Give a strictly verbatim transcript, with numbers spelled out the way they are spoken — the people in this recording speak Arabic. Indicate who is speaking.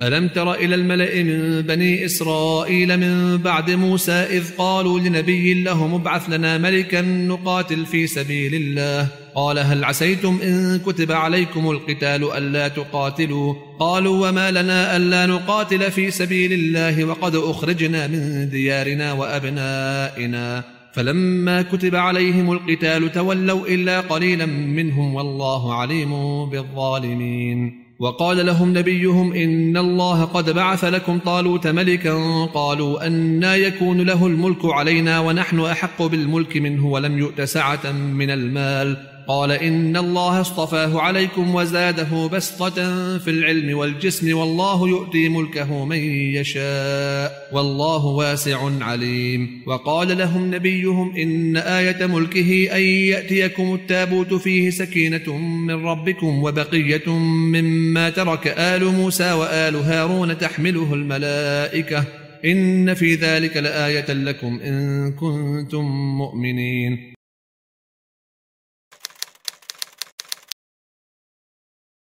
Speaker 1: ألم تر إلى الملأ من بني إسرائيل من بعد موسى إذ قالوا لنبي له مبعث لنا ملكا نقاتل في سبيل الله قال هل عسيتم إن كتب عليكم القتال ألا تقاتلوا قالوا وما لنا ألا نقاتل في سبيل الله وقد أخرجنا من ديارنا وأبنائنا فلما كتب عليهم القتال تولوا إلا قليلا منهم والله عليم بالظالمين. وقال لهم نبيهم إن الله قد بعث لكم طالوت ملكا قالوا أنى يكون له الملك علينا ونحن أحق بالملك منه ولم يؤت سعة من المال قال إن الله اصطفاه عليكم وزاده بسطة في العلم والجسم والله يؤتي ملكه من يشاء والله واسع عليم. وقال لهم نبيهم إن آية ملكه أن يأتيكم التابوت فيه سكينة من ربكم وبقية مما ترك آل موسى وآل هارون تحمله الملائكة إن في ذلك لآية لكم إن كنتم مؤمنين.